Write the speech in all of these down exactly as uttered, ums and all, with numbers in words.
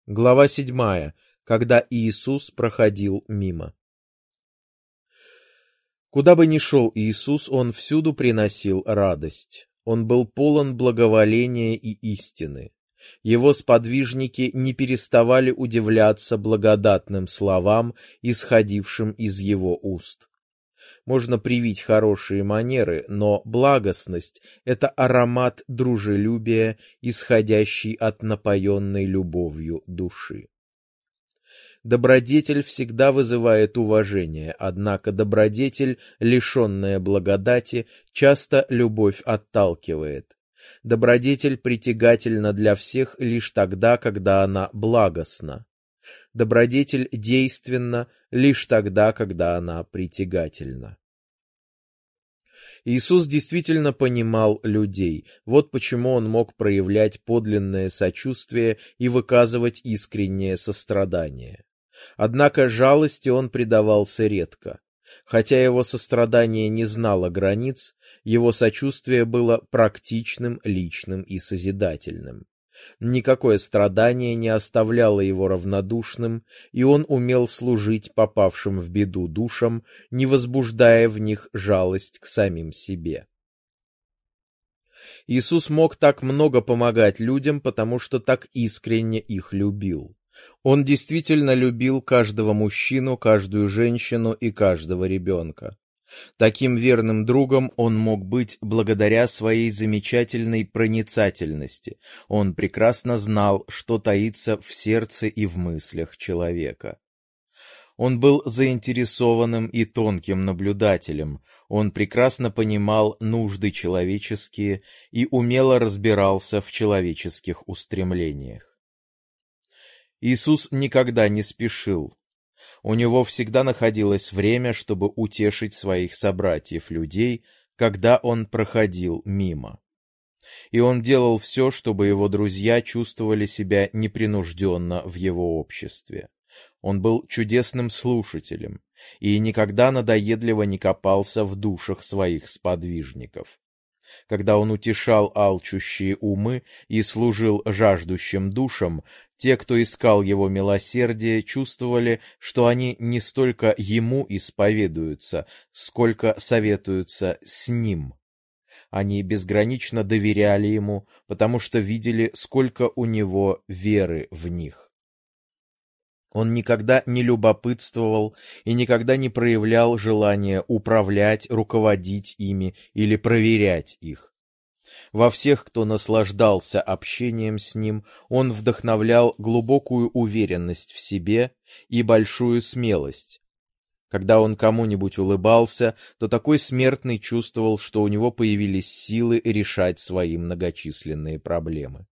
Глава седьмая. Когда Иисус проходил мимо. Куда бы ни шел Иисус, он всюду приносил радость. Он был полон благоволения и истины. Его сподвижники не переставали удивляться благодатным словам, исходившим из его уст. Можно привить хорошие манеры, но благостность — это аромат дружелюбия, исходящий от напоенной любовью души. Добродетель всегда вызывает уважение, однако добродетель, лишенная благодати, часто любовь отталкивает. Добродетель притягательна для всех лишь тогда, когда она благостна. Добродетель действенна лишь тогда, когда она притягательна. Иисус действительно понимал людей, вот почему он мог проявлять подлинное сочувствие и выказывать искреннее сострадание. Однако жалости он предавался редко. Хотя его сострадание не знало границ, его сочувствие было практичным, личным и созидательным. Никакое страдание не оставляло его равнодушным, и он умел служить попавшим в беду душам, не возбуждая в них жалость к самим себе. Иисус мог так много помогать людям, потому что так искренне их любил. Он действительно любил каждого мужчину, каждую женщину и каждого ребенка. Таким верным другом он мог быть благодаря своей замечательной проницательности. Он прекрасно знал, что таится в сердце и в мыслях человека. Он был заинтересованным и тонким наблюдателем. Он прекрасно понимал нужды человеческие и умело разбирался в человеческих устремлениях. Иисус никогда не спешил. У него всегда находилось время, чтобы утешить своих собратьев-людей, когда он проходил мимо. И он делал все, чтобы его друзья чувствовали себя непринужденно в его обществе. Он был чудесным слушателем и никогда надоедливо не копался в душах своих сподвижников. Когда он утешал алчущие умы и служил жаждущим душам, те, кто искал его милосердие, чувствовали, что они не столько ему исповедуются, сколько советуются с ним. Они безгранично доверяли ему, потому что видели, сколько у него веры в них. Он никогда не любопытствовал и никогда не проявлял желания управлять, руководить ими или проверять их. Во всех, кто наслаждался общением с ним, он вдохновлял глубокую уверенность в себе и большую смелость. Когда он кому-нибудь улыбался, то такой смертный чувствовал, что у него появились силы решать свои многочисленные проблемы.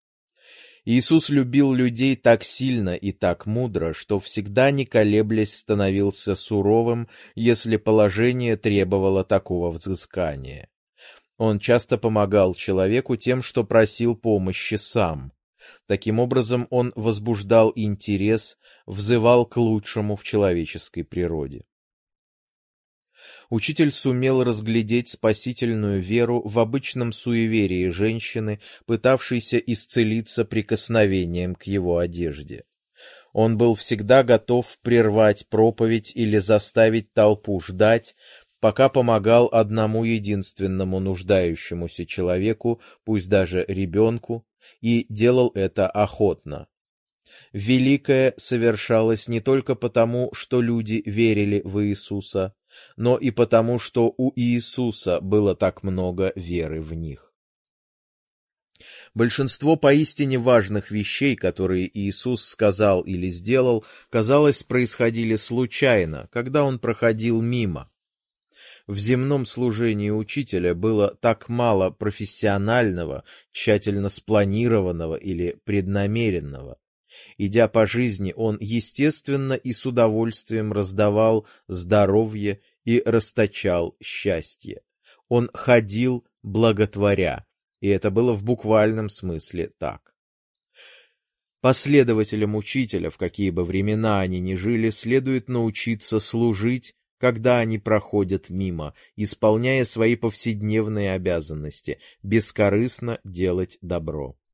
Иисус любил людей так сильно и так мудро, что всегда, не колеблясь, становился суровым, если положение требовало такого взыскания. Он часто помогал человеку тем, что просил помощи сам. Таким образом, он возбуждал интерес, взывал к лучшему в человеческой природе. Учитель сумел разглядеть спасительную веру в обычном суеверии женщины, пытавшейся исцелиться прикосновением к его одежде. Он был всегда готов прервать проповедь или заставить толпу ждать, пока помогал одному единственному нуждающемуся человеку, пусть даже ребенку, и делал это охотно. Великое совершалось не только потому, что люди верили в Иисуса, но и потому, что у Иисуса было так много веры в них. Большинство поистине важных вещей, которые Иисус сказал или сделал, казалось, происходили случайно, когда он проходил мимо. В земном служении учителя было так мало профессионального, тщательно спланированного или преднамеренного. Идя по жизни, он естественно и с удовольствием раздавал здоровье и расточал счастье. Он ходил благотворя, и это было в буквальном смысле так. Последователям учителя, в какие бы времена они ни жили, следует научиться служить, когда они проходят мимо, исполняя свои повседневные обязанности, бескорыстно делать добро.